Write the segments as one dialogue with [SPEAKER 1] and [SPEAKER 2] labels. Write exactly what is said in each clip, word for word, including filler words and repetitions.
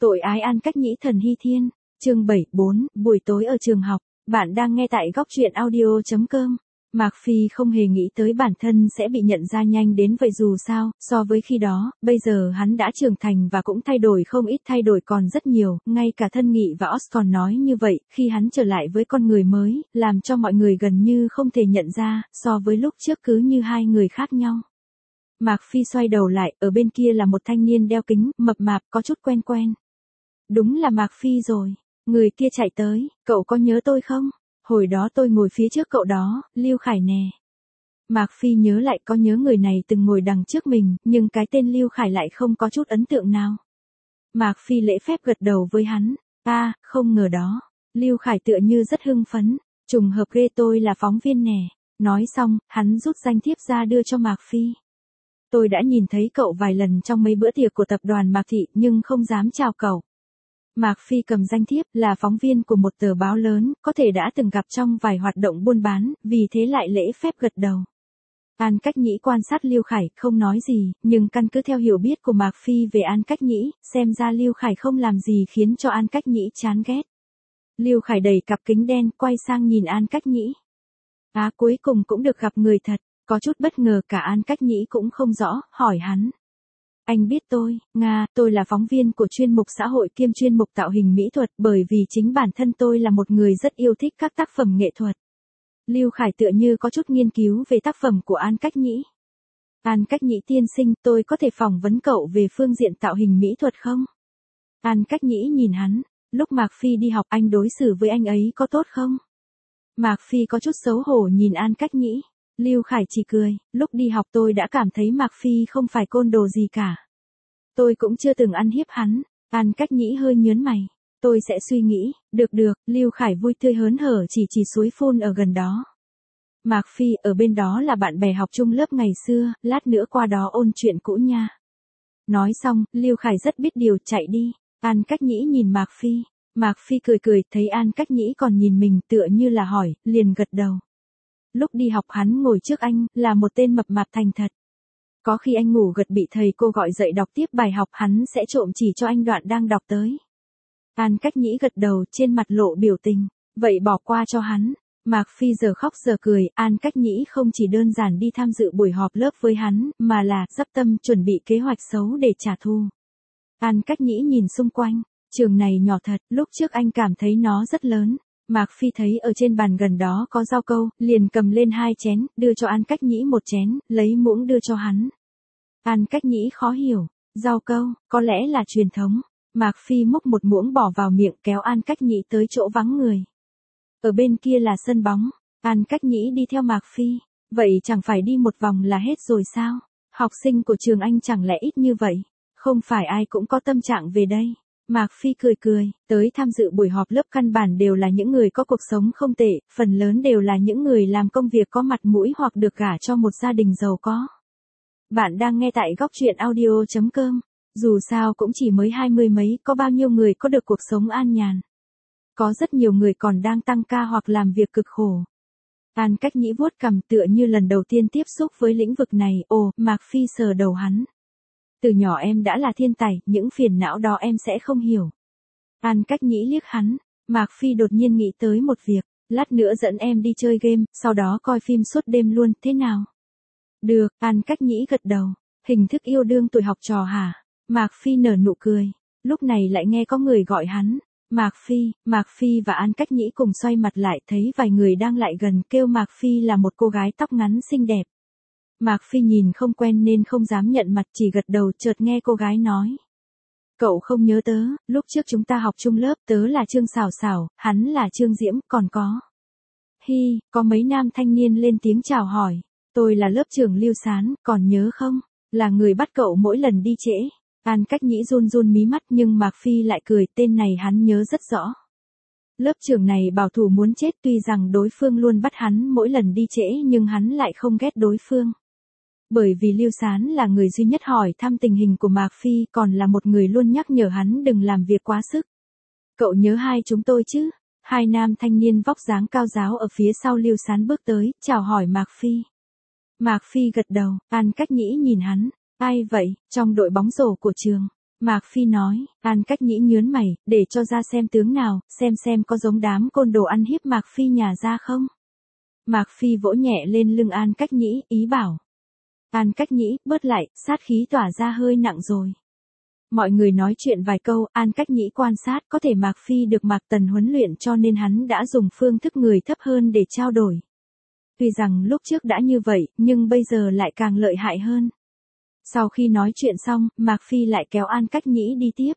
[SPEAKER 1] Tội ái An Cách Nhĩ Thần Hy Thiên, chương bảy mươi bốn, buổi tối ở trường học, bạn đang nghe tại góc truyện audio chấm com. Mạc Phi không hề nghĩ tới bản thân sẽ bị nhận ra nhanh đến vậy dù sao, so với khi đó, bây giờ hắn đã trưởng thành và cũng thay đổi không ít, thay đổi còn rất nhiều, ngay cả Thân Nghị và Oz còn nói như vậy, khi hắn trở lại với con người mới, làm cho mọi người gần như không thể nhận ra, so với lúc trước cứ như hai người khác nhau. Mạc Phi xoay đầu lại, ở bên kia là một thanh niên đeo kính, mập mạp, có chút quen quen. Đúng là Mạc Phi rồi, người kia chạy tới, cậu có nhớ tôi không? Hồi đó tôi ngồi phía trước cậu đó, Lưu Khải nè. Mạc Phi nhớ lại có nhớ người này từng ngồi đằng trước mình, nhưng cái tên Lưu Khải lại không có chút ấn tượng nào. Mạc Phi lễ phép gật đầu với hắn, à, không ngờ đó. Lưu Khải tựa như rất hưng phấn, trùng hợp ghê tôi là phóng viên nè. Nói xong, hắn rút danh thiếp ra đưa cho Mạc Phi. Tôi đã nhìn thấy cậu vài lần trong mấy bữa tiệc của tập đoàn Mạc Thị nhưng không dám chào cậu. Mạc Phi cầm danh thiếp, là phóng viên của một tờ báo lớn, có thể đã từng gặp trong vài hoạt động buôn bán, vì thế lại lễ phép gật đầu. An Cách Nhĩ quan sát Lưu Khải, không nói gì, nhưng căn cứ theo hiểu biết của Mạc Phi về An Cách Nhĩ, xem ra Lưu Khải không làm gì khiến cho An Cách Nhĩ chán ghét. Lưu Khải đẩy cặp kính đen, quay sang nhìn An Cách Nhĩ. À, cuối cùng cũng được gặp người thật, có chút bất ngờ, cả An Cách Nhĩ cũng không rõ, hỏi hắn. Anh biết tôi, Nga, tôi là phóng viên của chuyên mục xã hội kiêm chuyên mục tạo hình mỹ thuật, bởi vì chính bản thân tôi là một người rất yêu thích các tác phẩm nghệ thuật. Lưu Khải tựa như có chút nghiên cứu về tác phẩm của An Cách Nhĩ. An Cách Nhĩ tiên sinh, tôi có thể phỏng vấn cậu về phương diện tạo hình mỹ thuật không? An Cách Nhĩ nhìn hắn, lúc Mạc Phi đi học anh đối xử với anh ấy có tốt không? Mạc Phi có chút xấu hổ nhìn An Cách Nhĩ. Lưu Khải chỉ cười, lúc đi học tôi đã cảm thấy Mạc Phi không phải côn đồ gì cả. Tôi cũng chưa từng ăn hiếp hắn. An Cách Nhĩ hơi nhớn mày. Tôi sẽ suy nghĩ, được được, Lưu Khải vui tươi hớn hở chỉ chỉ suối phun ở gần đó. Mạc Phi, ở bên đó là bạn bè học chung lớp ngày xưa, lát nữa qua đó ôn chuyện cũ nha. Nói xong, Lưu Khải rất biết điều, chạy đi. An Cách Nhĩ nhìn Mạc Phi. Mạc Phi cười cười, thấy An Cách Nhĩ còn nhìn mình tựa như là hỏi, liền gật đầu. Lúc đi học hắn ngồi trước anh, là một tên mập mạp thành thật. Có khi anh ngủ gật bị thầy cô gọi dậy đọc tiếp bài học, hắn sẽ trộm chỉ cho anh đoạn đang đọc tới. An Cách Nhĩ gật đầu, trên mặt lộ biểu tình, vậy bỏ qua cho hắn. Mạc Phi giờ khóc giờ cười, An Cách Nhĩ không chỉ đơn giản đi tham dự buổi họp lớp với hắn, mà là dắp tâm chuẩn bị kế hoạch xấu để trả thù. An Cách Nhĩ nhìn xung quanh, trường này nhỏ thật, lúc trước anh cảm thấy nó rất lớn. Mạc Phi thấy ở trên bàn gần đó có rau câu, liền cầm lên hai chén, đưa cho An Cách Nhĩ một chén, lấy muỗng đưa cho hắn. An Cách Nhĩ khó hiểu, rau câu, có lẽ là truyền thống. Mạc Phi múc một muỗng bỏ vào miệng, kéo An Cách Nhĩ tới chỗ vắng người. Ở bên kia là sân bóng, An Cách Nhĩ đi theo Mạc Phi, vậy chẳng phải đi một vòng là hết rồi sao? Học sinh của trường anh chẳng lẽ ít như vậy? Không phải ai cũng có tâm trạng về đây. Mạc Phi cười cười, tới tham dự buổi họp lớp căn bản đều là những người có cuộc sống không tệ, phần lớn đều là những người làm công việc có mặt mũi hoặc được gả cho một gia đình giàu có. Bạn đang nghe tại góc truyện audio chấm com, dù sao cũng chỉ mới hai mươi mấy, có bao nhiêu người có được cuộc sống an nhàn. Có rất nhiều người còn đang tăng ca hoặc làm việc cực khổ. An Cách Nhĩ vuốt cằm tựa như lần đầu tiên tiếp xúc với lĩnh vực này, ồ, Mạc Phi sờ đầu hắn. Từ nhỏ em đã là thiên tài, những phiền não đó em sẽ không hiểu. An Cách Nhĩ liếc hắn, Mạc Phi đột nhiên nghĩ tới một việc, lát nữa dẫn em đi chơi game, sau đó coi phim suốt đêm luôn, thế nào? Được, An Cách Nhĩ gật đầu, hình thức yêu đương tuổi học trò hả? Mạc Phi nở nụ cười, lúc này lại nghe có người gọi hắn. Mạc Phi, Mạc Phi và An Cách Nhĩ cùng xoay mặt lại, thấy vài người đang lại gần, kêu Mạc Phi là một cô gái tóc ngắn xinh đẹp. Mạc Phi nhìn không quen nên không dám nhận mặt, chỉ gật đầu, chợt nghe cô gái nói. Cậu không nhớ tớ, lúc trước chúng ta học chung lớp, tớ là Trương Xảo Xảo, hắn là Trương Diễm, còn có. Hi, có mấy nam thanh niên lên tiếng chào hỏi. Tôi là lớp trưởng Lưu Sán, còn nhớ không? Là người bắt cậu mỗi lần đi trễ. An Cách Nhĩ run run mí mắt nhưng Mạc Phi lại cười, tên này hắn nhớ rất rõ. Lớp trưởng này bảo thủ muốn chết, tuy rằng đối phương luôn bắt hắn mỗi lần đi trễ nhưng hắn lại không ghét đối phương. Bởi vì Lưu Sán là người duy nhất hỏi thăm tình hình của Mạc Phi, còn là một người luôn nhắc nhở hắn đừng làm việc quá sức. Cậu nhớ hai chúng tôi chứ? Hai nam thanh niên vóc dáng cao ráo ở phía sau Lưu Sán bước tới, chào hỏi Mạc Phi. Mạc Phi gật đầu, An Cách Nhĩ nhìn hắn. Ai vậy, trong đội bóng rổ của trường? Mạc Phi nói, An Cách Nhĩ nhớn mày, để cho ra xem tướng nào, xem xem có giống đám côn đồ ăn hiếp Mạc Phi nhà ra không. Mạc Phi vỗ nhẹ lên lưng An Cách Nhĩ, ý bảo. An Cách Nhĩ, bớt lại, sát khí tỏa ra hơi nặng rồi. Mọi người nói chuyện vài câu, An Cách Nhĩ quan sát, có thể Mạc Phi được Mạc Tần huấn luyện cho nên hắn đã dùng phương thức người thấp hơn để trao đổi. Tuy rằng lúc trước đã như vậy, nhưng bây giờ lại càng lợi hại hơn. Sau khi nói chuyện xong, Mạc Phi lại kéo An Cách Nhĩ đi tiếp.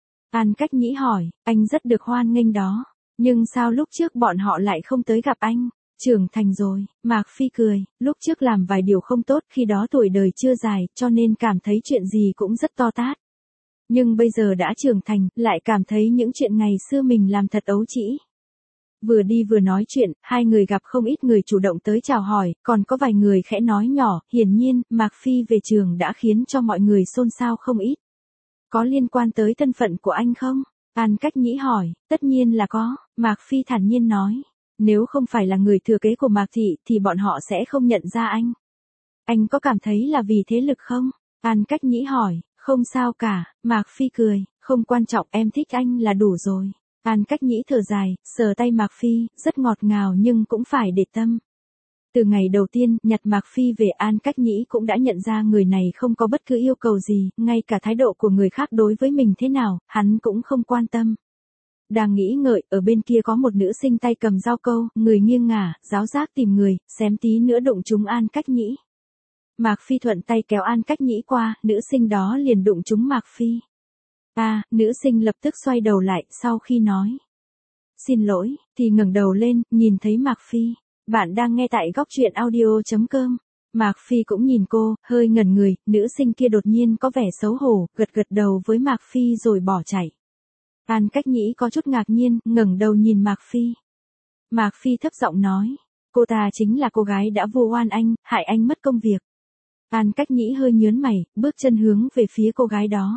[SPEAKER 1] An Cách Nhĩ hỏi, anh rất được hoan nghênh đó, nhưng sao lúc trước bọn họ lại không tới gặp anh? Trưởng thành rồi, Mạc Phi cười, lúc trước làm vài điều không tốt, khi đó tuổi đời chưa dài, cho nên cảm thấy chuyện gì cũng rất to tát. Nhưng bây giờ đã trưởng thành, lại cảm thấy những chuyện ngày xưa mình làm thật ấu trĩ. Vừa đi vừa nói chuyện, hai người gặp không ít người chủ động tới chào hỏi, còn có vài người khẽ nói nhỏ, hiển nhiên, Mạc Phi về trường đã khiến cho mọi người xôn xao không ít. Có liên quan tới thân phận của anh không? An Cách Nhĩ hỏi, tất nhiên là có, Mạc Phi thản nhiên nói. Nếu không phải là người thừa kế của Mạc Thị thì bọn họ sẽ không nhận ra anh. Anh có cảm thấy là vì thế lực không? An Cách Nhĩ hỏi, không sao cả, Mạc Phi cười, không quan trọng, em thích anh là đủ rồi. An Cách Nhĩ thở dài, sờ tay Mạc Phi, rất ngọt ngào nhưng cũng phải để tâm. Từ ngày đầu tiên, nhặt Mạc Phi về, An Cách Nhĩ cũng đã nhận ra người này không có bất cứ yêu cầu gì, ngay cả thái độ của người khác đối với mình thế nào, hắn cũng không quan tâm. Đang nghĩ ngợi, ở bên kia có một nữ sinh tay cầm dao câu, người nghiêng ngả, giáo giác tìm người, xém tí nữa đụng trúng An Cách Nhĩ. Mạc Phi thuận tay kéo An Cách Nhĩ qua, nữ sinh đó liền đụng trúng Mạc Phi. À, nữ sinh lập tức xoay đầu lại, sau khi nói xin lỗi, thì ngẩng đầu lên, nhìn thấy Mạc Phi. Bạn đang nghe tại góc truyện audio chấm com. Mạc Phi cũng nhìn cô, hơi ngẩn người, nữ sinh kia đột nhiên có vẻ xấu hổ, gật gật đầu với Mạc Phi rồi bỏ chạy. An Cách Nhĩ có chút ngạc nhiên, ngẩng đầu nhìn Mạc Phi. Mạc Phi thấp giọng nói, cô ta chính là cô gái đã vu oan anh, hại anh mất công việc. An Cách Nhĩ hơi nhớn mày, bước chân hướng về phía cô gái đó.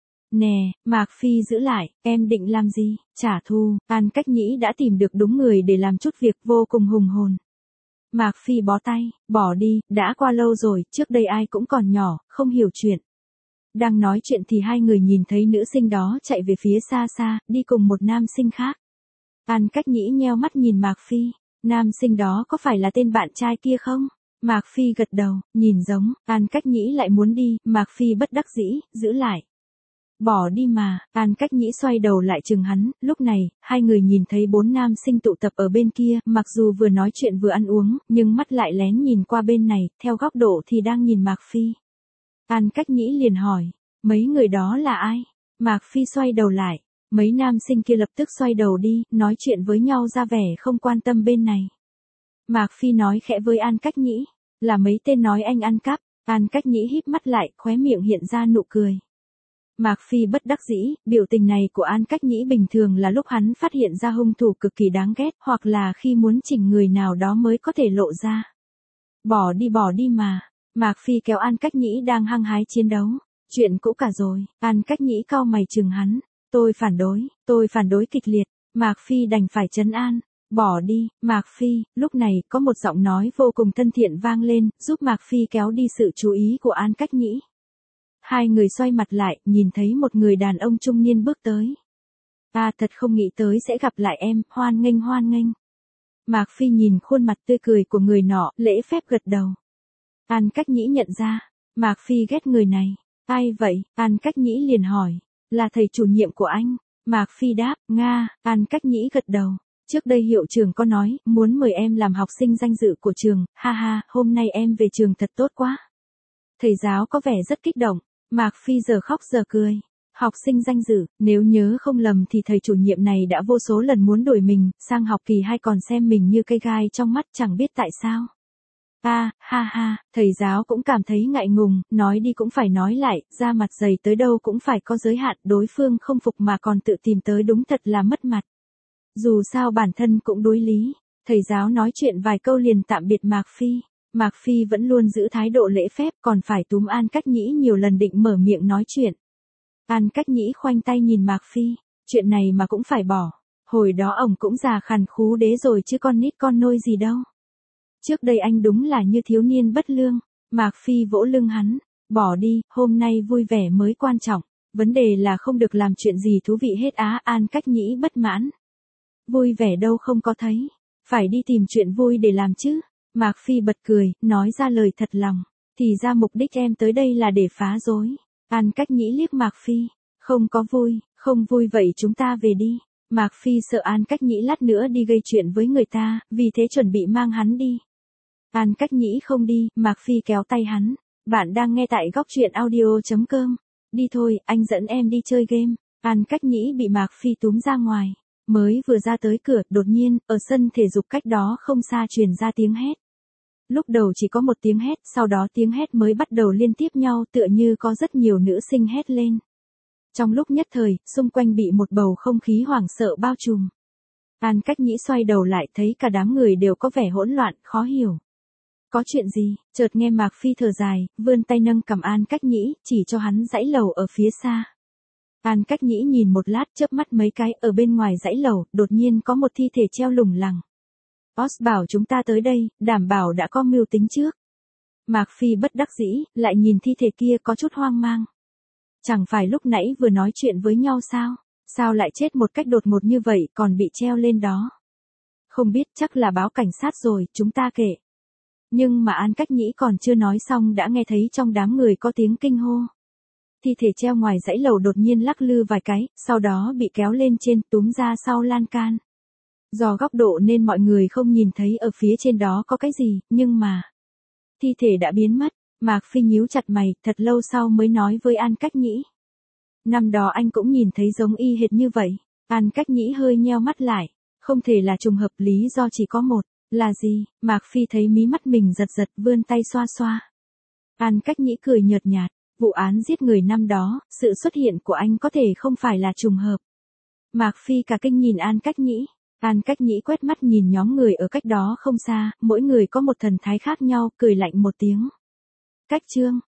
[SPEAKER 1] Nè, Mạc Phi giữ lại, em định làm gì? Trả thù. An Cách Nhĩ đã tìm được đúng người để làm chút việc, vô cùng hùng hồn. Mạc Phi bó tay, bỏ đi, đã qua lâu rồi, trước đây ai cũng còn nhỏ, không hiểu chuyện. Đang nói chuyện thì hai người nhìn thấy nữ sinh đó chạy về phía xa xa, đi cùng một nam sinh khác. An Cách Nhĩ nheo mắt nhìn Mạc Phi, nam sinh đó có phải là tên bạn trai kia không? Mạc Phi gật đầu, nhìn giống, An Cách Nhĩ lại muốn đi, Mạc Phi bất đắc dĩ, giữ lại. Bỏ đi mà, An Cách Nhĩ xoay đầu lại chừng hắn, lúc này, hai người nhìn thấy bốn nam sinh tụ tập ở bên kia, mặc dù vừa nói chuyện vừa ăn uống, nhưng mắt lại lén nhìn qua bên này, theo góc độ thì đang nhìn Mạc Phi. An Cách Nhĩ liền hỏi, mấy người đó là ai? Mạc Phi xoay đầu lại, mấy nam sinh kia lập tức xoay đầu đi, nói chuyện với nhau ra vẻ không quan tâm bên này. Mạc Phi nói khẽ với An Cách Nhĩ, là mấy tên nói anh ăn cắp. An Cách Nhĩ híp mắt lại, khóe miệng hiện ra nụ cười. Mạc Phi bất đắc dĩ, biểu tình này của An Cách Nhĩ bình thường là lúc hắn phát hiện ra hung thủ cực kỳ đáng ghét, hoặc là khi muốn chỉnh người nào đó mới có thể lộ ra. Bỏ đi bỏ đi mà. Mạc Phi kéo An Cách Nhĩ đang hăng hái chiến đấu. Chuyện cũ cả rồi. An Cách Nhĩ cau mày chừng hắn. Tôi phản đối, tôi phản đối kịch liệt. Mạc Phi đành phải trấn an. Bỏ đi, Mạc Phi. Lúc này, có một giọng nói vô cùng thân thiện vang lên, giúp Mạc Phi kéo đi sự chú ý của An Cách Nhĩ. Hai người xoay mặt lại, nhìn thấy một người đàn ông trung niên bước tới. Ta thật không nghĩ tới sẽ gặp lại em, hoan nghênh hoan nghênh. Mạc Phi nhìn khuôn mặt tươi cười của người nọ, lễ phép gật đầu. An Cách Nhĩ nhận ra, Mạc Phi ghét người này. Ai vậy? An Cách Nhĩ liền hỏi. Là thầy chủ nhiệm của anh. Mạc Phi đáp, Nga. An Cách Nhĩ gật đầu. Trước đây hiệu trưởng có nói, muốn mời em làm học sinh danh dự của trường, ha ha, hôm nay em về trường thật tốt quá. Thầy giáo có vẻ rất kích động. Mạc Phi giờ khóc giờ cười. Học sinh danh dự, nếu nhớ không lầm thì thầy chủ nhiệm này đã vô số lần muốn đuổi mình, sang học kỳ hai còn xem mình như cây gai trong mắt, chẳng biết tại sao. À, ha ha, thầy giáo cũng cảm thấy ngại ngùng, nói đi cũng phải nói lại, da mặt dày tới đâu cũng phải có giới hạn, đối phương không phục mà còn tự tìm tới đúng thật là mất mặt. Dù sao bản thân cũng đối lý, thầy giáo nói chuyện vài câu liền tạm biệt Mạc Phi. Mạc Phi vẫn luôn giữ thái độ lễ phép, còn phải túm An Cách Nhĩ nhiều lần định mở miệng nói chuyện. An Cách Nhĩ khoanh tay nhìn Mạc Phi, chuyện này mà cũng phải bỏ. Hồi đó ổng cũng già khàn khú đế rồi chứ con nít con nôi gì đâu. Trước đây anh đúng là như thiếu niên bất lương. Mạc Phi vỗ lưng hắn, bỏ đi, hôm nay vui vẻ mới quan trọng. Vấn đề là không được làm chuyện gì thú vị hết á. An Cách Nhĩ bất mãn. Vui vẻ đâu không có thấy. Phải đi tìm chuyện vui để làm chứ. Mạc Phi bật cười, nói ra lời thật lòng. Thì ra mục đích em tới đây là để phá rối. An Cách Nhĩ liếc Mạc Phi. Không có vui, không vui vậy chúng ta về đi. Mạc Phi sợ An Cách Nhĩ lát nữa đi gây chuyện với người ta, vì thế chuẩn bị mang hắn đi. An Cách Nhĩ không đi, Mạc Phi kéo tay hắn. Bạn đang nghe tại góc truyện audio chấm com. Đi thôi, anh dẫn em đi chơi game. An Cách Nhĩ bị Mạc Phi túm ra ngoài. Mới vừa ra tới cửa, đột nhiên, ở sân thể dục cách đó không xa truyền ra tiếng hét. Lúc đầu chỉ có một tiếng hét, sau đó tiếng hét mới bắt đầu liên tiếp nhau tựa như có rất nhiều nữ sinh hét lên. Trong lúc nhất thời, xung quanh bị một bầu không khí hoảng sợ bao trùm. An Cách Nhĩ xoay đầu lại thấy cả đám người đều có vẻ hỗn loạn, khó hiểu. Có chuyện gì? Chợt nghe Mạc Phi thở dài, vươn tay nâng cầm An Cách Nhĩ, chỉ cho hắn dãy lầu ở phía xa. An Cách Nhĩ nhìn một lát chớp mắt mấy cái, ở bên ngoài dãy lầu, đột nhiên có một thi thể treo lủng lẳng. Boss bảo chúng ta tới đây, đảm bảo đã có mưu tính trước. Mạc Phi bất đắc dĩ, lại nhìn thi thể kia có chút hoang mang. Chẳng phải lúc nãy vừa nói chuyện với nhau sao? Sao lại chết một cách đột ngột như vậy còn bị treo lên đó? Không biết, chắc là báo cảnh sát rồi, chúng ta kệ. Nhưng mà An Cách Nhĩ còn chưa nói xong đã nghe thấy trong đám người có tiếng kinh hô. Thi thể treo ngoài dãy lầu đột nhiên lắc lư vài cái, sau đó bị kéo lên trên, túm ra sau lan can. Do góc độ nên mọi người không nhìn thấy ở phía trên đó có cái gì, nhưng mà thi thể đã biến mất. Mạc Phi nhíu chặt mày, thật lâu sau mới nói với An Cách Nhĩ. Năm đó anh cũng nhìn thấy giống y hệt như vậy. An Cách Nhĩ hơi nheo mắt lại. Không thể là trùng hợp, lý do chỉ có một. Là gì? Mạc Phi thấy mí mắt mình giật giật, vươn tay xoa xoa. An Cách Nhĩ cười nhợt nhạt. Vụ án giết người năm đó, sự xuất hiện của anh có thể không phải là trùng hợp. Mạc Phi cả kinh nhìn An Cách Nhĩ. An Cách Nhĩ quét mắt nhìn nhóm người ở cách đó không xa, mỗi người có một thần thái khác nhau, cười lạnh một tiếng. Cách chương